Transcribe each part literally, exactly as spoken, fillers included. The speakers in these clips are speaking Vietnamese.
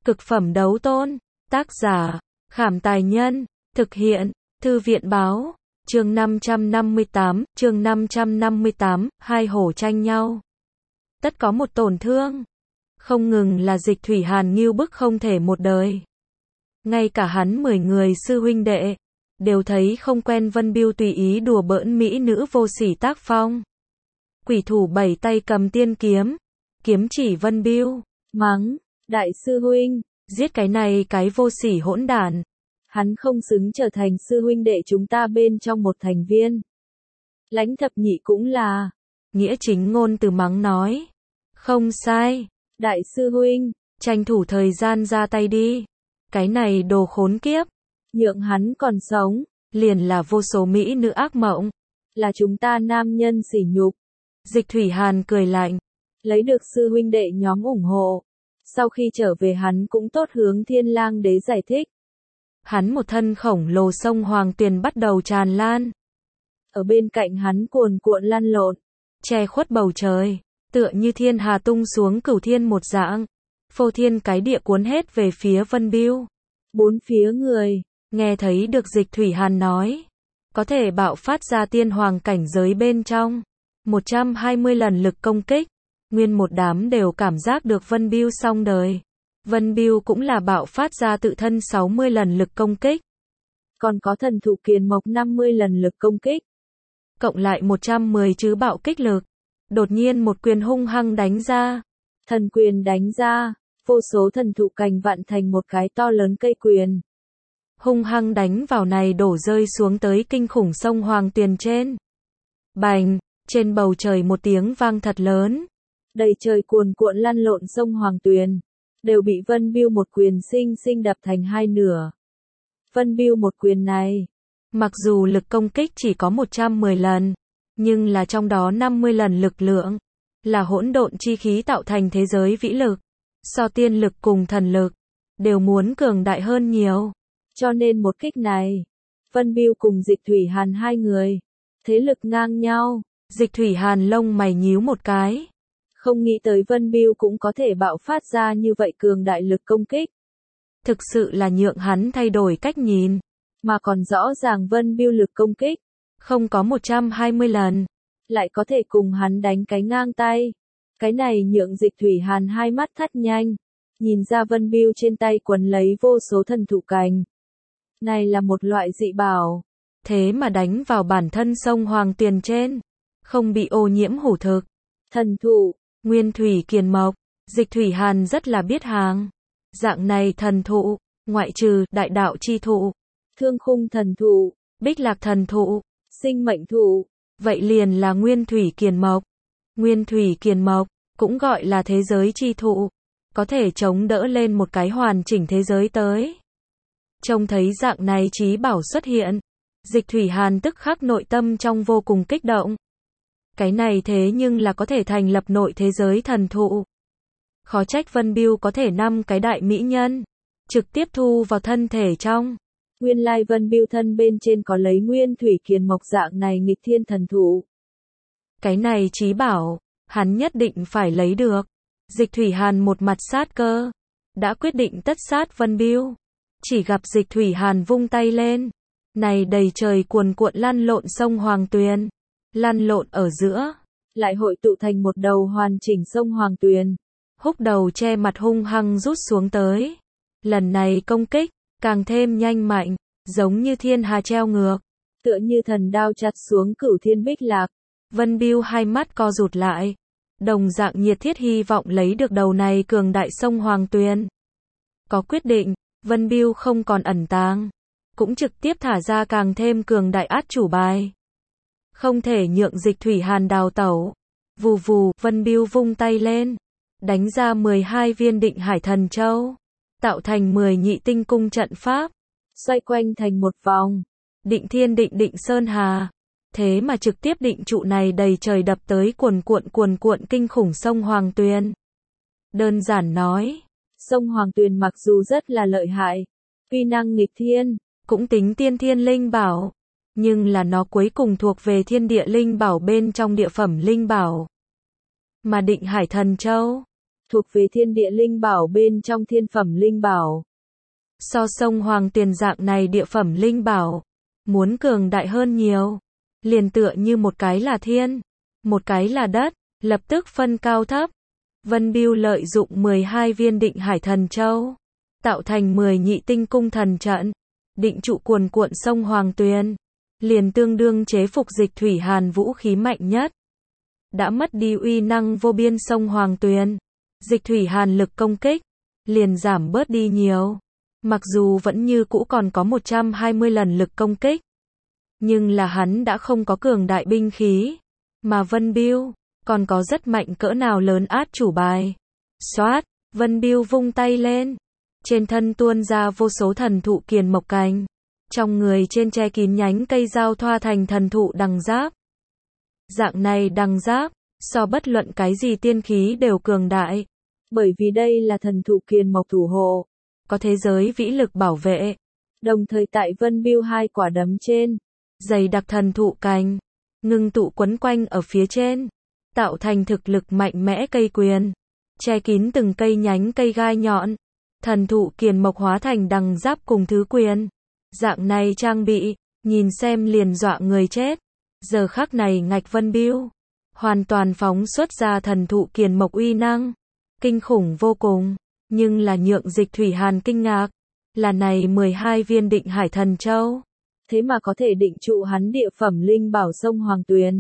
Cực phẩm đấu tôn. Tác giả, Khảm Tài Nhân. Thực hiện, Thư viện Báo. Chương năm trăm năm mươi tám, chương năm trăm năm mươi tám, hai hổ tranh nhau. Tất có một tổn thương. Không ngừng là Dịch Thủy Hàn ngưu bức không thể một đời. Ngay cả hắn mười người sư huynh đệ, đều thấy không quen Vân Biêu tùy ý đùa bỡn mỹ nữ vô sỉ tác phong. Quỷ thủ bảy tay cầm tiên kiếm, kiếm chỉ Vân Biêu, mắng, đại sư huynh, giết cái này cái vô sỉ hỗn đản. Hắn không xứng trở thành sư huynh đệ chúng ta bên trong một thành viên. Lãnh thập nhị cũng là, nghĩa chính ngôn từ mắng nói. Không sai, đại sư huynh, tranh thủ thời gian ra tay đi. Cái này đồ khốn kiếp, nhượng hắn còn sống, liền là vô số mỹ nữ ác mộng, là chúng ta nam nhân sỉ nhục. Dịch Thủy Hàn cười lạnh, lấy được sư huynh đệ nhóm ủng hộ. Sau khi trở về hắn cũng tốt hướng Thiên Lang Đế giải thích. Hắn một thân khổng lồ sông Hoàng Tuyền bắt đầu tràn lan. Ở bên cạnh hắn cuồn cuộn lăn lộn, che khuất bầu trời, tựa như thiên hà tung xuống cửu thiên một dạng. Phô thiên cái địa cuốn hết về phía Vân Biêu. Bốn phía người, nghe thấy được Dịch Thủy Hàn nói, có thể bạo phát ra tiên hoàng cảnh giới bên trong. một trăm hai mươi lần lực công kích. Nguyên một đám đều cảm giác được Vân Biêu xong đời. Vân Biêu cũng là bạo phát ra tự thân sáu mươi lần lực công kích. Còn có thần thụ kiền mộc năm mươi lần lực công kích. Cộng lại một trăm mười chứ bạo kích lực. Đột nhiên một quyền hung hăng đánh ra. Thần quyền đánh ra, vô số thần thụ cành vặn thành một cái to lớn cây quyền. Hung hăng đánh vào này đổ rơi xuống tới kinh khủng sông Hoàng Tuyền trên. Bành, trên bầu trời một tiếng vang thật lớn. Đầy trời cuồn cuộn lăn lộn sông Hoàng Tuyền, đều bị Vân Biêu một quyền sinh sinh đập thành hai nửa. Vân Biêu một quyền này, mặc dù lực công kích chỉ có một trăm mười lần, nhưng là trong đó năm mươi lần lực lượng, là hỗn độn chi khí tạo thành thế giới vĩ lực, so tiên lực cùng thần lực, đều muốn cường đại hơn nhiều. Cho nên một kích này, Vân Biêu cùng Dịch Thủy Hàn hai người, thế lực ngang nhau. Dịch Thủy Hàn lông mày nhíu một cái. Không nghĩ tới Vân Biêu cũng có thể bạo phát ra như vậy cường đại lực công kích. Thực sự là nhượng hắn thay đổi cách nhìn. Mà còn rõ ràng Vân Biêu lực công kích, không có một trăm hai mươi lần, lại có thể cùng hắn đánh cái ngang tay. Cái này nhượng Dịch Thủy Hàn hai mắt thắt nhanh. Nhìn ra Vân Biêu trên tay quấn lấy vô số thần thụ cành. Này là một loại dị bảo. Thế mà đánh vào bản thân sông Hoàng Tuyền trên. Không bị ô nhiễm hủ thực. Thần thụ, nguyên thủy kiền mộc, Dịch Thủy Hàn rất là biết hàng. Dạng này thần thụ, ngoại trừ đại đạo chi thụ, thương khung thần thụ, bích lạc thần thụ, sinh mệnh thụ, vậy liền là nguyên thủy kiền mộc. Nguyên thủy kiền mộc, cũng gọi là thế giới chi thụ, có thể chống đỡ lên một cái hoàn chỉnh thế giới tới. Trông thấy dạng này chí bảo xuất hiện, Dịch Thủy Hàn tức khắc nội tâm trong vô cùng kích động. Cái này thế nhưng là có thể thành lập nội thế giới thần thụ. Khó trách Vân Biêu có thể năm cái đại mỹ nhân, trực tiếp thu vào thân thể trong. Nguyên lai Vân Biêu thân bên trên có lấy nguyên thủy kiền mộc dạng này nghịch thiên thần thụ. Cái này chí bảo, hắn nhất định phải lấy được. Dịch Thủy Hàn một mặt sát cơ, đã quyết định tất sát Vân Biêu. Chỉ gặp Dịch Thủy Hàn vung tay lên, này đầy trời cuồn cuộn lăn lộn sông Hoàng Tuyền, lăn lộn ở giữa, lại hội tụ thành một đầu hoàn chỉnh sông Hoàng Tuyền. Húc đầu che mặt hung hăng rút xuống tới. Lần này công kích, càng thêm nhanh mạnh, giống như thiên hà treo ngược, tựa như thần đao chặt xuống cửu thiên bích lạc. Vân Biêu hai mắt co rụt lại, đồng dạng nhiệt thiết hy vọng lấy được đầu này cường đại sông Hoàng Tuyền. Có quyết định, Vân Biêu không còn ẩn tàng, cũng trực tiếp thả ra càng thêm cường đại át chủ bài. Không thể nhượng Dịch Thủy Hàn đào tẩu. Vù vù, Vân Biêu vung tay lên, đánh ra mười hai viên định hải thần châu, tạo thành mười nhị tinh cung trận pháp, xoay quanh thành một vòng, định thiên định định sơn hà. Thế mà trực tiếp định trụ này đầy trời đập tới cuồn cuộn cuồn cuộn kinh khủng sông Hoàng Tuyền. Đơn giản nói, sông Hoàng Tuyền mặc dù rất là lợi hại, uy năng nghịch thiên, cũng tính tiên thiên linh bảo, nhưng là nó cuối cùng thuộc về thiên địa linh bảo bên trong địa phẩm linh bảo. Mà định hải thần châu, thuộc về thiên địa linh bảo bên trong thiên phẩm linh bảo. So sông Hoàng Tuyền dạng này địa phẩm linh bảo, muốn cường đại hơn nhiều. Liền tựa như một cái là thiên, một cái là đất, lập tức phân cao thấp. Vân Bưu lợi dụng mười hai viên định hải thần châu, tạo thành mười nhị tinh cung thần trận, định trụ cuồn cuộn sông Hoàng Tuyền, liền tương đương chế phục Dịch Thủy Hàn vũ khí mạnh nhất. Đã mất đi uy năng vô biên sông Hoàng Tuyền, Dịch Thủy Hàn lực công kích liền giảm bớt đi nhiều. Mặc dù vẫn như cũ còn có một trăm hai mươi lần lực công kích, nhưng là hắn đã không có cường đại binh khí, mà Vân Bưu còn có rất mạnh cỡ nào lớn át chủ bài. Xoát, Vân Bưu vung tay lên, trên thân tuôn ra vô số thần thụ kiền mộc cành, trong người trên che kín nhánh cây giao thoa thành thần thụ đằng giáp. Dạng này đằng giáp, so bất luận cái gì tiên khí đều cường đại, bởi vì đây là thần thụ kiền mộc thủ hộ, có thế giới vĩ lực bảo vệ. Đồng thời tại Vân Bưu hai quả đấm trên, dày đặc thần thụ cành, ngưng tụ quấn quanh ở phía trên, tạo thành thực lực mạnh mẽ cây quyền, che kín từng cây nhánh cây gai nhọn. Thần thụ kiền mộc hóa thành đằng giáp cùng thứ quyền. Dạng này trang bị, nhìn xem liền dọa người chết. Giờ khắc này ngạch Vân Bưu hoàn toàn phóng xuất ra thần thụ kiền mộc uy năng, kinh khủng vô cùng, nhưng là nhượng Dịch Thủy Hàn kinh ngạc, là này mười hai viên định hải thần châu, thế mà có thể định trụ hắn địa phẩm linh bảo sông Hoàng Tuyền.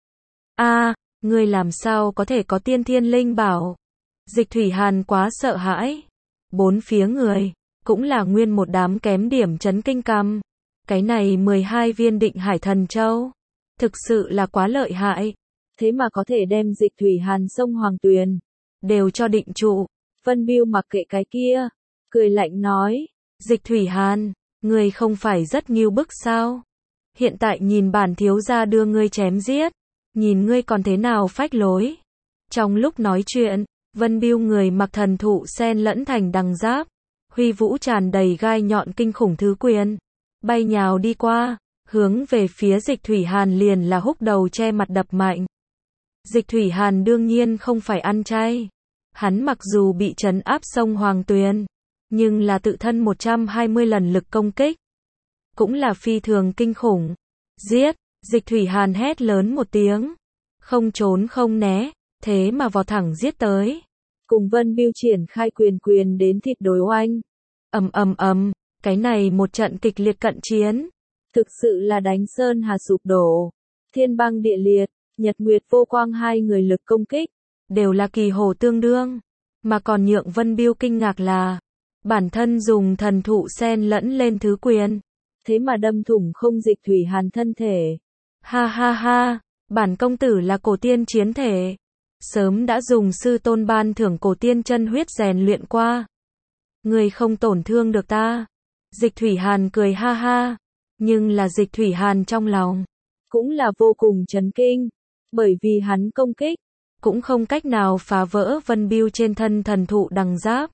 A, à, ngươi làm sao có thể có tiên thiên linh bảo? Dịch Thủy Hàn quá sợ hãi. Bốn phía người, cũng là nguyên một đám kém điểm chấn kinh cằm. Cái này mười hai viên định hải thần châu, thực sự là quá lợi hại. Thế mà có thể đem Dịch Thủy Hàn sông Hoàng Tuyền đều cho định trụ. Vân Bưu mặc kệ cái kia, cười lạnh nói, Dịch Thủy Hàn, ngươi không phải rất nghiêu bức sao? Hiện tại nhìn bản thiếu gia đưa ngươi chém giết, nhìn ngươi còn thế nào phách lối. Trong lúc nói chuyện, Vân Bưu người mặc thần thụ sen lẫn thành đằng giáp, huy vũ tràn đầy gai nhọn kinh khủng thứ quyền, bay nhào đi qua, hướng về phía Dịch Thủy Hàn liền là húc đầu che mặt đập mạnh. Dịch Thủy Hàn đương nhiên không phải ăn chay, hắn mặc dù bị trấn áp sông Hoàng Tuyền, nhưng là tự thân một trăm hai mươi lần lực công kích, cũng là phi thường kinh khủng. Giết, Dịch Thủy Hàn hét lớn một tiếng, không trốn không né, thế mà vò thẳng giết tới. Cùng Vân Bưu triển khai quyền quyền đến thịt đối oanh. Ầm ầm ầm, cái này một trận kịch liệt cận chiến, thực sự là đánh sơn hà sụp đổ, thiên băng địa liệt, nhật nguyệt vô quang hai người lực công kích, đều là kỳ hồ tương đương, mà còn nhượng Vân Bưu kinh ngạc là, bản thân dùng thần thụ sen lẫn lên thứ quyền, thế mà đâm thủng không Dịch Thủy Hàn thân thể. Ha ha ha, bản công tử là cổ tiên chiến thể, sớm đã dùng sư tôn ban thưởng cổ tiên chân huyết rèn luyện qua. Người không tổn thương được ta. Dịch Thủy Hàn cười ha ha, nhưng là Dịch Thủy Hàn trong lòng cũng là vô cùng chấn kinh, bởi vì hắn công kích cũng không cách nào phá vỡ Vân Bưu trên thân thần thụ đằng giáp.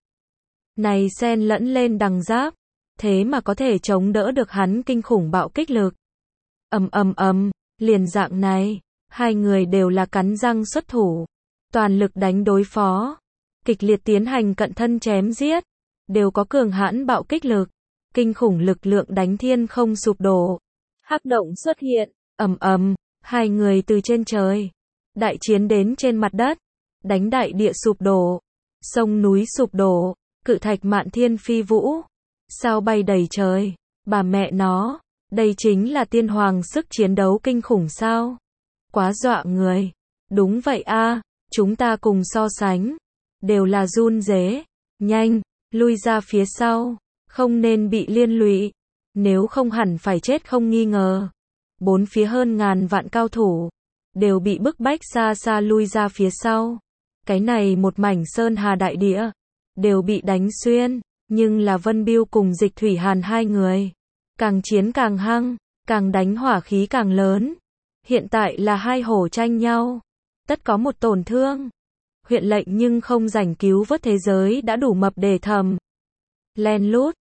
Này xen lẫn lên đằng giáp, thế mà có thể chống đỡ được hắn kinh khủng bạo kích lực. Ầm ầm ầm, liền dạng này, hai người đều là cắn răng xuất thủ, toàn lực đánh đối phó, kịch liệt tiến hành cận thân chém giết, đều có cường hãn bạo kích lực, kinh khủng lực lượng đánh thiên không sụp đổ. Hắc động xuất hiện, ầm ầm, hai người từ trên trời, đại chiến đến trên mặt đất, đánh đại địa sụp đổ, sông núi sụp đổ, cự thạch mạn thiên phi vũ, sao bay đầy trời, bà mẹ nó, đây chính là tiên hoàng sức chiến đấu kinh khủng sao? Quá dọa người. Đúng vậy a, chúng ta cùng so sánh, đều là run rế, nhanh, lui ra phía sau, không nên bị liên lụy, nếu không hẳn phải chết không nghi ngờ. Bốn phía hơn ngàn vạn cao thủ, đều bị bức bách xa xa lui ra phía sau. Cái này một mảnh sơn hà đại địa, đều bị đánh xuyên, nhưng là Vân Bưu cùng Dịch Thủy Hàn hai người, càng chiến càng hăng, càng đánh hỏa khí càng lớn. Hiện tại là hai hổ tranh nhau, tất có một tổn thương. Huyện lệnh nhưng không rảnh cứu vớt thế giới đã đủ mập để thầm. Len lút,